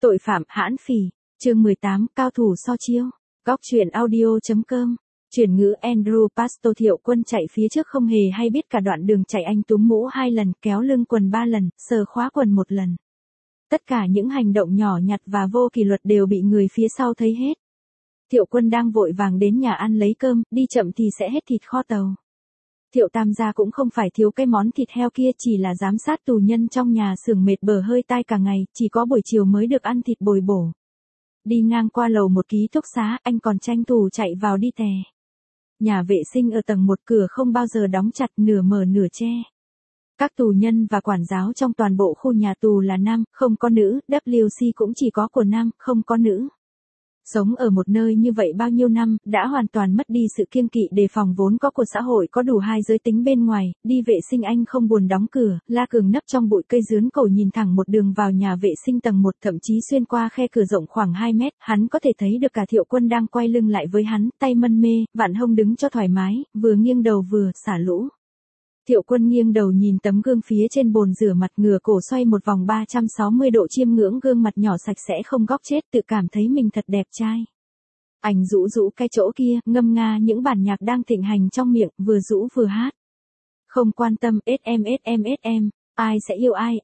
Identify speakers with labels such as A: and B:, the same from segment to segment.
A: Tội phạm hãn phỉ, chương 18, cao thủ so chiêu. Góc truyện audio.com. Chuyển ngữ Andrew Pastor. Thiệu Quân chạy phía trước không hề hay biết cả đoạn đường chạy anh túm mũ 2 lần, kéo lưng quần 3 lần, sờ khóa quần 1 lần. Tất cả những hành động nhỏ nhặt và vô kỷ luật đều bị người phía sau thấy hết. Thiệu Quân đang vội vàng đến nhà ăn lấy cơm, đi chậm thì sẽ hết thịt kho tàu. Thiệu Tam gia cũng không phải thiếu cái món thịt heo kia, chỉ là giám sát tù nhân trong nhà xưởng mệt bở hơi tai cả ngày, chỉ có buổi chiều mới được ăn thịt bồi bổ. Đi ngang qua lầu một ký túc xá, anh còn tranh thủ chạy vào đi tè. Nhà vệ sinh ở tầng 1 cửa không bao giờ đóng chặt, nửa mở nửa che. Các tù nhân và quản giáo trong toàn bộ khu nhà tù là nam, không có nữ, WC cũng chỉ có của nam, không có nữ. Sống ở một nơi như vậy bao nhiêu năm, đã hoàn toàn mất đi sự kiêng kỵ đề phòng vốn có của xã hội có đủ hai giới tính bên ngoài. Đi vệ sinh anh không buồn đóng cửa, La Cường nấp trong bụi cây dướn cổ nhìn thẳng một đường vào nhà vệ sinh tầng 1, thậm chí xuyên qua khe cửa rộng khoảng 2 mét, hắn có thể thấy được cả Thiệu Quân đang quay lưng lại với hắn, tay mân mê, vặn hông đứng cho thoải mái, vừa nghiêng đầu vừa xả lũ. Thiệu Quân nghiêng đầu nhìn tấm gương phía trên bồn rửa mặt, ngửa cổ xoay một vòng 360 độ chiêm ngưỡng gương mặt nhỏ sạch sẽ không góc chết, tự cảm thấy mình thật đẹp trai. Anh rũ rũ cái chỗ kia, ngâm nga những bản nhạc đang thịnh hành trong miệng, vừa rũ vừa hát. Không quan tâm, SM, ai sẽ yêu ai,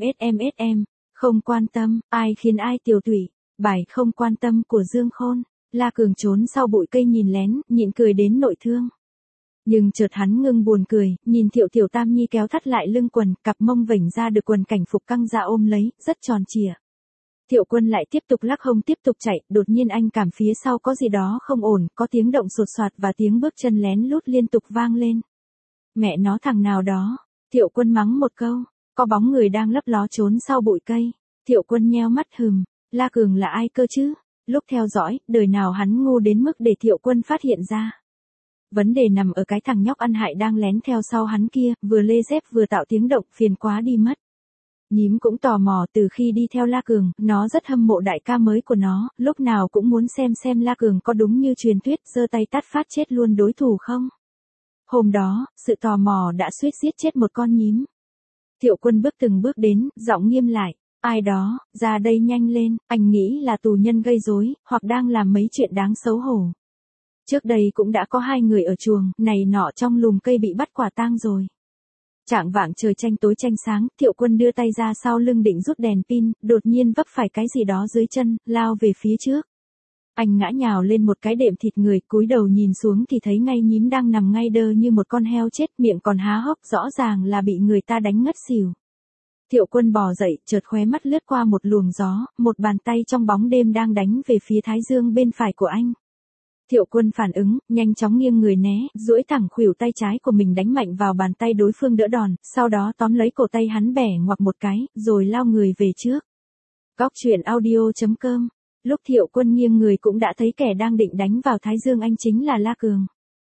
A: SM, không quan tâm, ai khiến ai tiểu tụy, bài không quan tâm của Dương Khôn. La Cường trốn sau bụi cây nhìn lén, nhịn cười đến nội thương. Nhưng chợt hắn ngưng buồn cười, nhìn Tiểu Tam Nhi kéo thắt lại lưng quần, cặp mông vểnh ra được quần cảnh phục căng ra ôm lấy, rất tròn trịa. Thiệu Quân lại tiếp tục lắc hông tiếp tục chạy, đột nhiên anh cảm phía sau có gì đó không ổn, có tiếng động sột soạt và tiếng bước chân lén lút liên tục vang lên. Mẹ nó thằng nào đó, Thiệu Quân mắng một câu, có bóng người đang lấp ló trốn sau bụi cây. Thiệu Quân nheo mắt La Cường là ai cơ chứ? Lúc theo dõi, đời nào hắn ngu đến mức để Thiệu Quân phát hiện ra. Vấn đề nằm ở cái thằng nhóc ăn hại đang lén theo sau hắn kia, vừa lê dép vừa tạo tiếng động, phiền quá đi mất. Nhím cũng tò mò, từ khi đi theo La Cường, nó rất hâm mộ đại ca mới của nó, lúc nào cũng muốn xem La Cường có đúng như truyền thuyết, giơ tay tát phát chết luôn đối thủ không. Hôm đó, sự tò mò đã suýt giết chết một con nhím. Thiệu Quân bước từng bước đến, giọng nghiêm lại, ai đó, ra đây nhanh lên, anh nghĩ là tù nhân gây rối, hoặc đang làm mấy chuyện đáng xấu hổ. Trước đây cũng đã có 2 người ở chuồng, này nọ trong lùm cây bị bắt quả tang rồi. Chạng vạng trời tranh tối tranh sáng, Thiệu Quân đưa tay ra sau lưng định rút đèn pin, đột nhiên vấp phải cái gì đó dưới chân, lao về phía trước. Anh ngã nhào lên một cái đệm thịt người, cúi đầu nhìn xuống thì thấy ngay nhím đang nằm ngay đơ như một con heo chết, miệng còn há hốc, rõ ràng là bị người ta đánh ngất xỉu. Thiệu Quân bò dậy, chợt khóe mắt lướt qua một luồng gió, một bàn tay trong bóng đêm đang đánh về phía thái dương bên phải của anh. Thiệu Quân phản ứng, nhanh chóng nghiêng người né, duỗi thẳng khuỷu tay trái của mình đánh mạnh vào bàn tay đối phương đỡ đòn, sau đó tóm lấy cổ tay hắn bẻ ngoặc một cái, rồi lao người về trước. Góc truyện audio.com. Lúc Thiệu Quân nghiêng người cũng đã thấy kẻ đang định đánh vào thái dương anh chính là La Cường.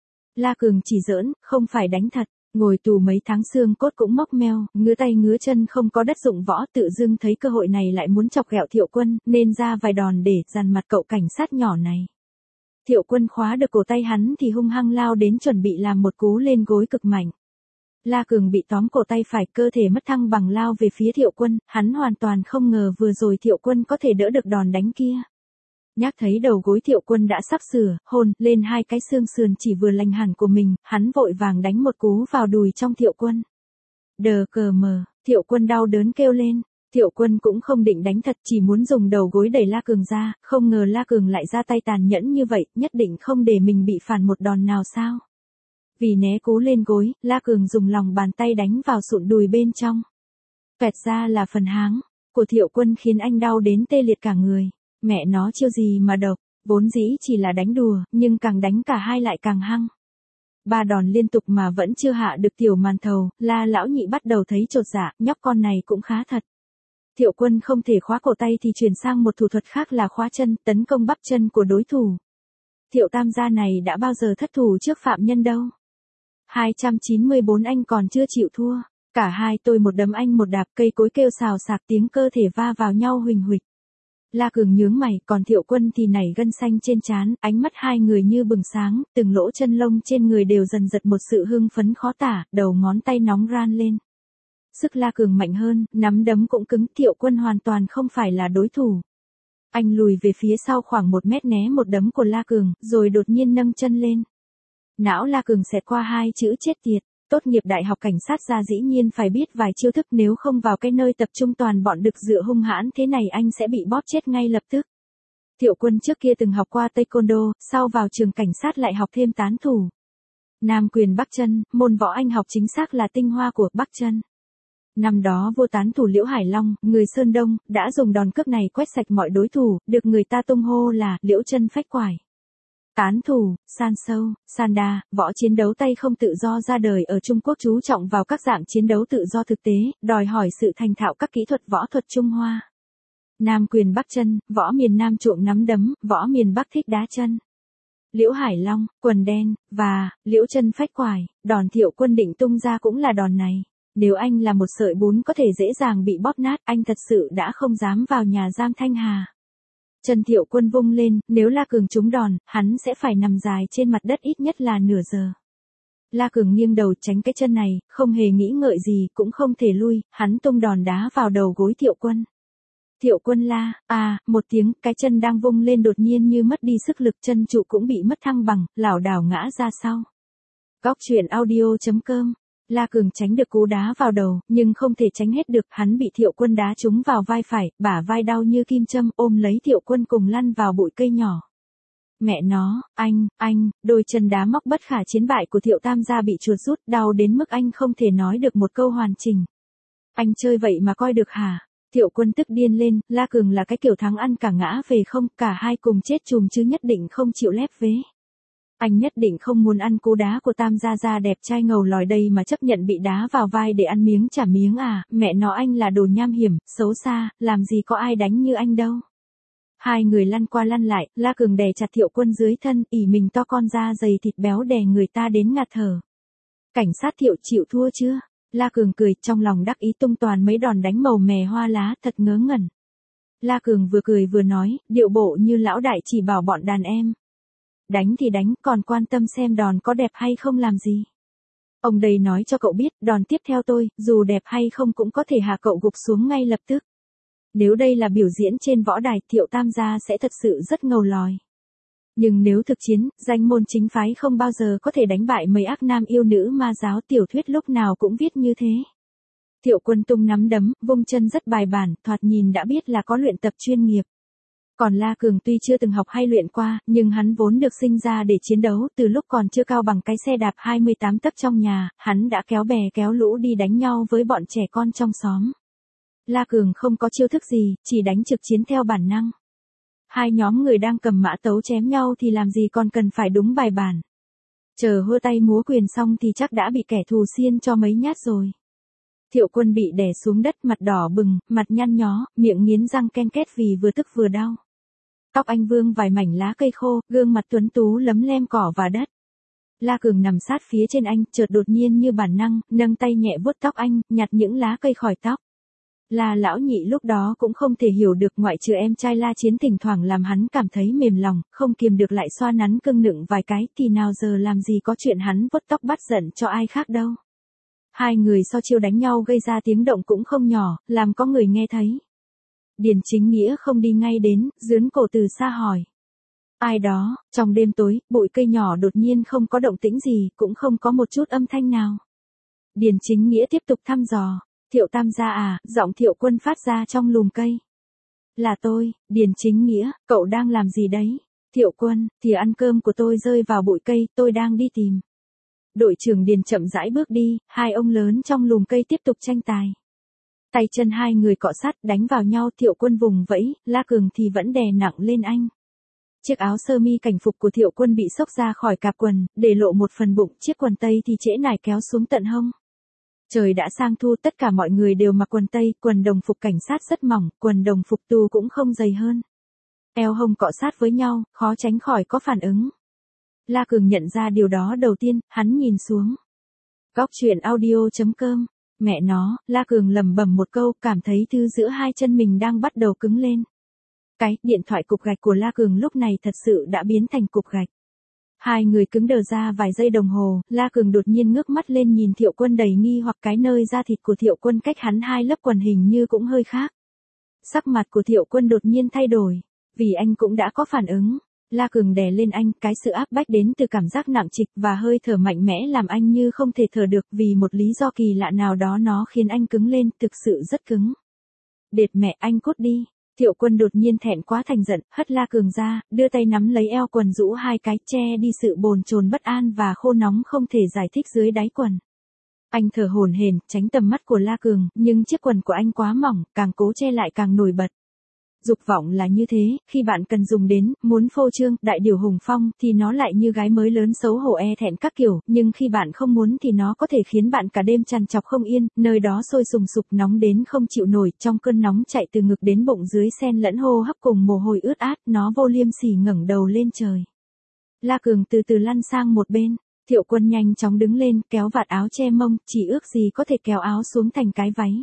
A: La Cường chỉ giỡn, không phải đánh thật. Ngồi tù mấy tháng xương cốt cũng móc meo, ngứa tay ngứa chân không có đất dụng võ, tự dưng thấy cơ hội này lại muốn chọc ghẹo Thiệu Quân, nên ra vài đòn để dằn mặt cậu cảnh sát nhỏ này. Thiệu Quân khóa được cổ tay hắn thì hung hăng lao đến chuẩn bị làm một cú lên gối cực mạnh. La Cường bị tóm cổ tay phải, cơ thể mất thăng bằng lao về phía Thiệu Quân, hắn hoàn toàn không ngờ vừa rồi Thiệu Quân có thể đỡ được đòn đánh kia. Nhắc thấy đầu gối Thiệu Quân đã sắp sửa, hôn lên 2 cái xương sườn chỉ vừa lành hẳn của mình, hắn vội vàng đánh một cú vào đùi trong Thiệu Quân. Đờ cờ mờ, Thiệu Quân đau đớn kêu lên. Thiệu Quân cũng không định đánh thật, chỉ muốn dùng đầu gối đẩy La Cường ra, không ngờ La Cường lại ra tay tàn nhẫn như vậy, nhất định không để mình bị phản một đòn nào sao. Vì né cú lên gối, La Cường dùng lòng bàn tay đánh vào sụn đùi bên trong. Quẹt ra là phần háng của Thiệu Quân khiến anh đau đến tê liệt cả người. Mẹ nó chiêu gì mà độc, vốn dĩ chỉ là đánh đùa, nhưng càng đánh cả hai lại càng hăng. 3 đòn liên tục mà vẫn chưa hạ được tiểu màn thầu, La lão nhị bắt đầu thấy chột dạ, nhóc con này cũng khá thật. Thiệu Quân không thể khóa cổ tay thì chuyển sang một thủ thuật khác là khóa chân, tấn công bắp chân của đối thủ. Thiệu Tam gia này đã bao giờ thất thủ trước phạm nhân đâu. 294 anh còn chưa chịu thua. Cả hai tôi một đấm anh một đạp, cây cối kêu xào xạc, tiếng cơ thể va vào nhau huỳnh huỵch. La Cường nhướng mày, còn Thiệu Quân thì nảy gân xanh trên trán, ánh mắt hai người như bừng sáng, từng lỗ chân lông trên người đều dần dật một sự hưng phấn khó tả, đầu ngón tay nóng ran lên. Sức La Cường mạnh hơn, nắm đấm cũng cứng, Thiệu Quân hoàn toàn không phải là đối thủ. Anh lùi về phía sau khoảng 1 mét né một đấm của La Cường, rồi đột nhiên nâng chân lên. Não La Cường xẹt qua 2 chữ chết tiệt. Tốt nghiệp đại học cảnh sát ra dĩ nhiên phải biết vài chiêu thức, nếu không vào cái nơi tập trung toàn bọn đực dựa hung hãn thế này anh sẽ bị bóp chết ngay lập tức. Thiệu Quân trước kia từng học qua taekwondo, sau vào trường cảnh sát lại học thêm tán thủ. Nam quyền Bắc chân, môn võ anh học chính xác là tinh hoa của Bắc chân. Năm đó vua tán thủ Liễu Hải Long, người Sơn Đông, đã dùng đòn cước này quét sạch mọi đối thủ, được người ta tung hô là Liễu chân phách quải. Tán thủ, san sâu, san đa, võ chiến đấu tay không tự do ra đời ở Trung Quốc chú trọng vào các dạng chiến đấu tự do thực tế, đòi hỏi sự thành thạo các kỹ thuật võ thuật Trung Hoa. Nam quyền Bắc chân, võ miền Nam chuộng nắm đấm, võ miền Bắc thích đá chân. Liễu Hải Long, quần đen, và Liễu chân phách quải, đòn Thiệu Quân định tung ra cũng là đòn này. Nếu anh là một sợi bún có thể dễ dàng bị bóp nát, anh thật sự đã không dám vào nhà giam Thanh Hà. Chân Thiệu Quân vung lên, nếu La Cường trúng đòn, hắn sẽ phải nằm dài trên mặt đất ít nhất là nửa giờ. La Cường nghiêng đầu tránh cái chân này, không hề nghĩ ngợi gì, cũng không thể lui, hắn tung đòn đá vào đầu gối Thiệu Quân. Thiệu Quân la, một tiếng, cái chân đang vung lên đột nhiên như mất đi sức lực, chân trụ cũng bị mất thăng bằng, lảo đảo ngã ra sau. Góc truyện audio.com. La Cường tránh được cú đá vào đầu, nhưng không thể tránh hết được, hắn bị Thiệu Quân đá trúng vào vai phải, bả vai đau như kim châm, ôm lấy Thiệu Quân cùng lăn vào bụi cây nhỏ. Mẹ nó, anh, đôi chân đá móc bất khả chiến bại của Thiệu Tam gia bị chuột rút, đau đến mức anh không thể nói được một câu hoàn chỉnh. Anh chơi vậy mà coi được hả? Thiệu Quân tức điên lên, La Cường là cái kiểu thắng ăn cả ngã về không, cả hai cùng chết chùm chứ nhất định không chịu lép vế. Anh nhất định không muốn ăn cú đá của Tam gia gia đẹp trai ngầu lòi đây mà chấp nhận bị đá vào vai để ăn miếng trả miếng à, mẹ nó anh là đồ nham hiểm, xấu xa, làm gì có ai đánh như anh đâu. Hai người lăn qua lăn lại, La Cường đè chặt Thiệu Quân dưới thân, ỉ mình to con da dày thịt béo đè người ta đến ngạt thở. Cảnh sát Thiệu chịu thua chưa? La Cường cười, trong lòng đắc ý tung toàn mấy đòn đánh màu mè hoa lá, thật ngớ ngẩn. La Cường vừa cười vừa nói, điệu bộ như lão đại chỉ bảo bọn đàn em. Đánh thì đánh, còn quan tâm xem đòn có đẹp hay không làm gì. Ông đây nói cho cậu biết, đòn tiếp theo tôi, dù đẹp hay không cũng có thể hạ cậu gục xuống ngay lập tức. Nếu đây là biểu diễn trên võ đài, Thiệu Tam gia sẽ thật sự rất ngầu lòi. Nhưng nếu thực chiến, danh môn chính phái không bao giờ có thể đánh bại mấy ác nam yêu nữ ma giáo, tiểu thuyết lúc nào cũng viết như thế. Thiệu Quân tung nắm đấm, vung chân rất bài bản, thoạt nhìn đã biết là có luyện tập chuyên nghiệp. Còn La Cường tuy chưa từng học hay luyện qua, nhưng hắn vốn được sinh ra để chiến đấu, từ lúc còn chưa cao bằng cái xe đạp 28 tấc trong nhà, hắn đã kéo bè kéo lũ đi đánh nhau với bọn trẻ con trong xóm. La Cường không có chiêu thức gì, chỉ đánh trực chiến theo bản năng. Hai nhóm người đang cầm mã tấu chém nhau thì làm gì còn cần phải đúng bài bản. Chờ hơ tay múa quyền xong thì chắc đã bị kẻ thù xiên cho mấy nhát rồi. Thiệu Quân bị đè xuống đất, mặt đỏ bừng, mặt nhăn nhó, miệng nghiến răng ken két vì vừa tức vừa đau. Tóc anh vương vài mảnh lá cây khô, gương mặt tuấn tú lấm lem cỏ và đất. La Cường nằm sát phía trên anh, chợt đột nhiên như bản năng, nâng tay nhẹ vuốt tóc anh, nhặt những lá cây khỏi tóc. La lão nhị lúc đó cũng không thể hiểu được, ngoại trừ em trai La Chiến thỉnh thoảng làm hắn cảm thấy mềm lòng, không kiềm được lại xoa nắn cưng nựng vài cái, thì nào giờ làm gì có chuyện hắn vuốt tóc bắt giận cho ai khác đâu. Hai người so chiêu đánh nhau gây ra tiếng động cũng không nhỏ, làm có người nghe thấy. Điền Chính Nghĩa không đi ngay đến, dướn cổ từ xa hỏi. Ai đó? Trong đêm tối, bụi cây nhỏ đột nhiên không có động tĩnh gì, cũng không có một chút âm thanh nào. Điền Chính Nghĩa tiếp tục thăm dò. Thiệu Tam gia à? Giọng Thiệu Quân phát ra trong lùm cây. Là tôi, Điền Chính Nghĩa, cậu đang làm gì đấy? Thiệu Quân, thìa ăn cơm của tôi rơi vào bụi cây, tôi đang đi tìm. Đội trưởng Điền chậm rãi bước đi, hai ông lớn trong lùm cây tiếp tục tranh tài. Tay chân hai người cọ sát đánh vào nhau, Thiệu Quân vùng vẫy, La Cường thì vẫn đè nặng lên anh. Chiếc áo sơ mi cảnh phục của Thiệu Quân bị xốc ra khỏi cạp quần, để lộ một phần bụng, chiếc quần tây thì trễ nải kéo xuống tận hông. Trời đã sang thu, tất cả mọi người đều mặc quần tây, quần đồng phục cảnh sát rất mỏng, quần đồng phục tù cũng không dày hơn. Eo hông cọ sát với nhau, khó tránh khỏi có phản ứng. La Cường nhận ra điều đó đầu tiên, hắn nhìn xuống. Góc truyện audio.com. Mẹ nó, La Cường lẩm bẩm một câu, cảm thấy thứ giữa hai chân mình đang bắt đầu cứng lên. Cái điện thoại cục gạch của La Cường lúc này thật sự đã biến thành cục gạch. Hai người cứng đờ ra vài giây đồng hồ, La Cường đột nhiên ngước mắt lên nhìn Thiệu Quân đầy nghi hoặc, cái nơi da thịt của Thiệu Quân cách hắn hai lớp quần hình như cũng hơi khác. Sắc mặt của Thiệu Quân đột nhiên thay đổi. Vì anh cũng đã có phản ứng. La Cường đè lên anh, cái sự áp bách đến từ cảm giác nặng trịch và hơi thở mạnh mẽ làm anh như không thể thở được, vì một lý do kỳ lạ nào đó nó khiến anh cứng lên, thực sự rất cứng. Đệt mẹ, anh cút đi. Thiệu Quân đột nhiên thẹn quá thành giận, hất La Cường ra, đưa tay nắm lấy eo quần rũ hai cái, che đi sự bồn chồn bất an và khô nóng không thể giải thích dưới đáy quần. Anh thở hổn hển, tránh tầm mắt của La Cường, nhưng chiếc quần của anh quá mỏng, càng cố che lại càng nổi bật. Dục vọng là như thế, khi bạn cần dùng đến, muốn phô trương, đại điều hùng phong, thì nó lại như gái mới lớn xấu hổ e thẹn các kiểu, nhưng khi bạn không muốn thì nó có thể khiến bạn cả đêm trằn trọc không yên, nơi đó sôi sùng sục nóng đến không chịu nổi, trong cơn nóng chạy từ ngực đến bụng dưới xen lẫn hô hấp cùng mồ hôi ướt át, nó vô liêm sỉ ngẩng đầu lên trời. La Cường từ từ lăn sang một bên. Thiệu Quân nhanh chóng đứng lên, kéo vạt áo che mông, chỉ ước gì có thể kéo áo xuống thành cái váy.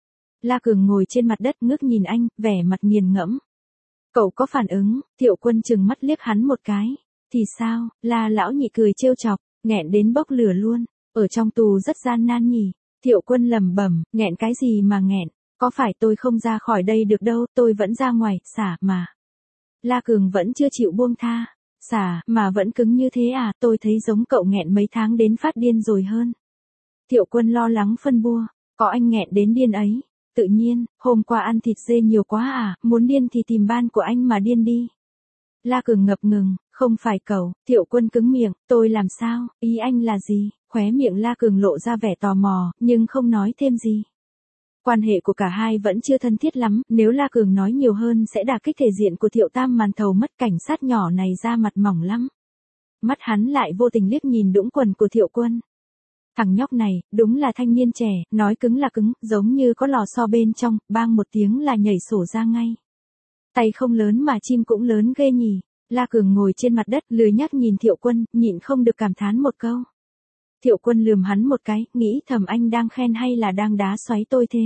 A: La Cường ngồi trên mặt đất ngước nhìn anh, vẻ mặt nghiền ngẫm. Cậu có phản ứng? Thiệu Quân trừng mắt liếc hắn một cái. Thì sao? La lão nhị cười trêu chọc, nghẹn đến bốc lửa luôn. Ở trong tù rất gian nan nhỉ? Thiệu Quân lẩm bẩm, nghẹn cái gì mà nghẹn? Có phải tôi không ra khỏi đây được đâu, tôi vẫn ra ngoài, xả mà. La Cường vẫn chưa chịu buông tha. Xả, mà vẫn cứng như thế à, tôi thấy giống cậu nghẹn mấy tháng đến phát điên rồi hơn. Thiệu Quân lo lắng phân bua, có anh nghẹn đến điên ấy. Tự nhiên, hôm qua ăn thịt dê nhiều quá à, muốn điên thì tìm ban của anh mà điên đi. La Cường ngập ngừng, không phải cậu. Thiệu Quân cứng miệng, tôi làm sao, ý anh là gì? Khóe miệng La Cường lộ ra vẻ tò mò, nhưng không nói thêm gì. Quan hệ của cả hai vẫn chưa thân thiết lắm, nếu La Cường nói nhiều hơn sẽ đả kích thể diện của Thiệu Tam màn thầu mất. Cảnh sát nhỏ này ra mặt mỏng lắm. Mắt hắn lại vô tình liếc nhìn đũng quần của Thiệu Quân. Thằng nhóc này, đúng là thanh niên trẻ, nói cứng là cứng, giống như có lò xo bên trong, bang một tiếng là nhảy sổ ra ngay. Tay không lớn mà chim cũng lớn ghê nhỉ. La Cường ngồi trên mặt đất, lười nhác nhìn Thiệu Quân, nhịn không được cảm thán một câu. Thiệu Quân lườm hắn một cái, nghĩ thầm anh đang khen hay là đang đá xoáy tôi thế?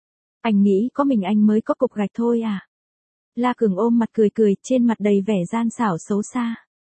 A: Anh nghĩ có mình anh mới có cục gạch thôi à? La Cường ôm mặt cười cười, trên mặt đầy vẻ gian xảo xấu xa.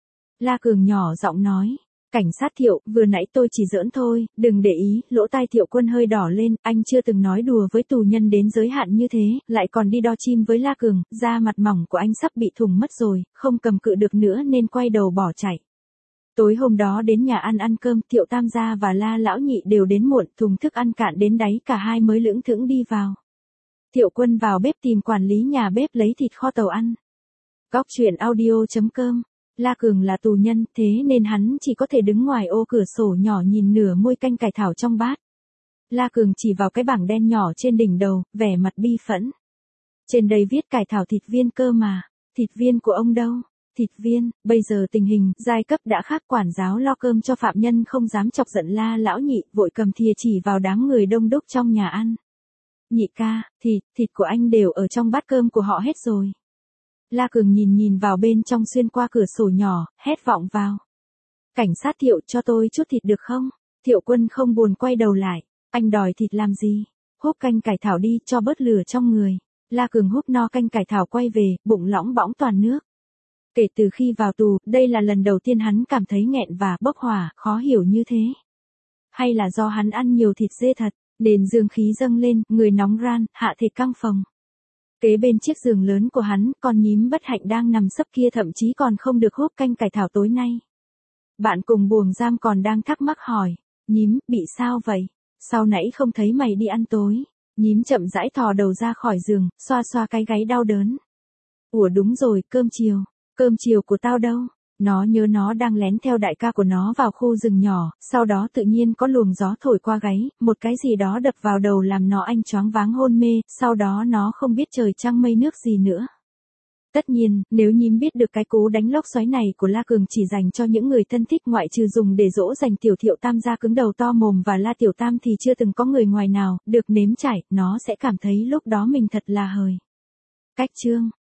A: La Cường nhỏ giọng nói. Cảnh sát Thiệu, vừa nãy tôi chỉ giỡn thôi, đừng để ý. Lỗ tai Thiệu Quân hơi đỏ lên, anh chưa từng nói đùa với tù nhân đến giới hạn như thế, lại còn đi đo chim với La Cường, da mặt mỏng của anh sắp bị thủng mất rồi, không cầm cự được nữa nên quay đầu bỏ chạy. Tối hôm đó đến nhà ăn cơm, Thiệu Tam gia và La lão nhị đều đến muộn, thùng thức ăn cạn đến đáy, cả hai mới lững thững đi vào. Thiệu Quân vào bếp tìm quản lý nhà bếp lấy thịt kho tàu ăn. Góc truyện audio.com. La Cường là tù nhân, thế nên hắn chỉ có thể đứng ngoài ô cửa sổ nhỏ nhìn nửa muôi canh cải thảo trong bát. La Cường chỉ vào cái bảng đen nhỏ trên đỉnh đầu, vẻ mặt bi phẫn. Trên đây viết cải thảo thịt viên cơ mà. Thịt viên của ông đâu? Thịt viên, bây giờ tình hình, giai cấp đã khác, quản giáo lo cơm cho phạm nhân không dám chọc giận La lão nhị, vội cầm thìa chỉ vào đám người đông đúc trong nhà ăn. Nhị ca, thịt của anh đều ở trong bát cơm của họ hết rồi. La Cường nhìn vào bên trong xuyên qua cửa sổ nhỏ, hét vọng vào. Cảnh sát Thiệu, cho tôi chút thịt được không? Thiệu Quân không buồn quay đầu lại. Anh đòi thịt làm gì? Húp canh cải thảo đi, cho bớt lửa trong người. La Cường húp no canh cải thảo quay về, bụng lõng bõng toàn nước. Kể từ khi vào tù, đây là lần đầu tiên hắn cảm thấy nghẹn và bốc hỏa, khó hiểu như thế. Hay là do hắn ăn nhiều thịt dê thật, nên dương khí dâng lên, người nóng ran, hạ thể căng phồng. Kế bên chiếc giường lớn của hắn, con nhím bất hạnh đang nằm sấp kia thậm chí còn không được húp canh cải thảo tối nay. Bạn cùng buồng giam còn đang thắc mắc hỏi, nhím, bị sao vậy? Sau nãy không thấy mày đi ăn tối. Nhím chậm rãi thò đầu ra khỏi giường, xoa xoa cái gáy đau đớn. Ủa đúng rồi, cơm chiều của tao đâu? Nó nhớ nó đang lén theo đại ca của nó vào khu rừng nhỏ, sau đó tự nhiên có luồng gió thổi qua gáy, một cái gì đó đập vào đầu làm nó anh choáng váng hôn mê, sau đó nó không biết trời trăng mây nước gì nữa. Tất nhiên, nếu nhím biết được cái cú đánh lốc xoáy này của La Cường chỉ dành cho những người thân thích ngoại trừ dùng để dỗ dành tiểu Thiệu Tam gia cứng đầu to mồm và La Tiểu Tam thì chưa từng có người ngoài nào được nếm trải, nó sẽ cảm thấy lúc đó mình thật là hời. Cách chương